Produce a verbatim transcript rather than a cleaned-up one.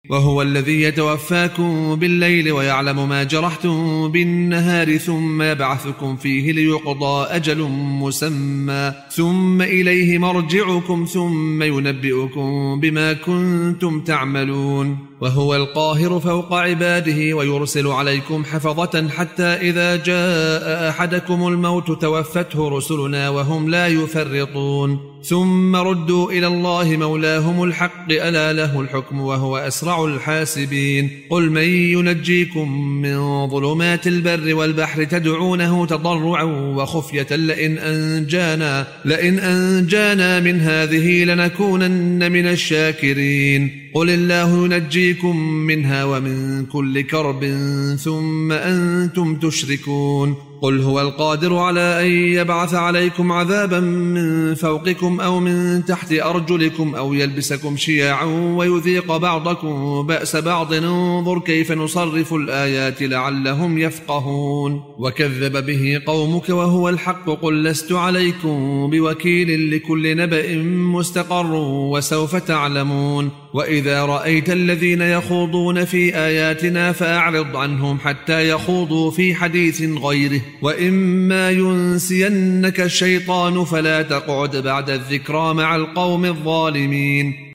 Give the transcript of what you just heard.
وهو الذي يتوفاكم بالليل ويعلم ما جرحتم بالنهار ثم يبعثكم فيه ليقضى أجل مسمى ثم إليه مرجعكم ثم ينبئكم بما كنتم تعملون وهو القاهر فوق عباده ويرسل عليكم حفظة حتى إذا جاء أحدكم الموت توفته رسلنا وهم لا يفرطون ثم ردوا إلى الله مولاهم الحق ألا له الحكم وهو أسرع الحاسبين قل من ينجيكم من ظلمات البر والبحر تدعونه تضرعا وخفية لئن أنجانا, لئن أنجانا من هذه لنكونن من الشاكرين قل الله ينجيكم منها ومن كل كرب ثم أنتم تشركون قل هو القادر على أن يبعث عليكم عذابا من فوقكم أو من تحت أرجلكم أو يلبسكم شيعا ويذيق بعضكم بأس بعض انظر كيف نصرف الآيات لعلهم يفقهون وكذب به قومك وهو الحق قل لست عليكم بوكيل لكل نبأ مستقر وسوف تعلمون وإذا رأيت الذين يخوضون في آياتنا فأعرض عنهم حتى يخوضوا في حديث غيره وإما ينسينك الشيطان فلا تقعد بعد الذكرى مع القوم الظالمين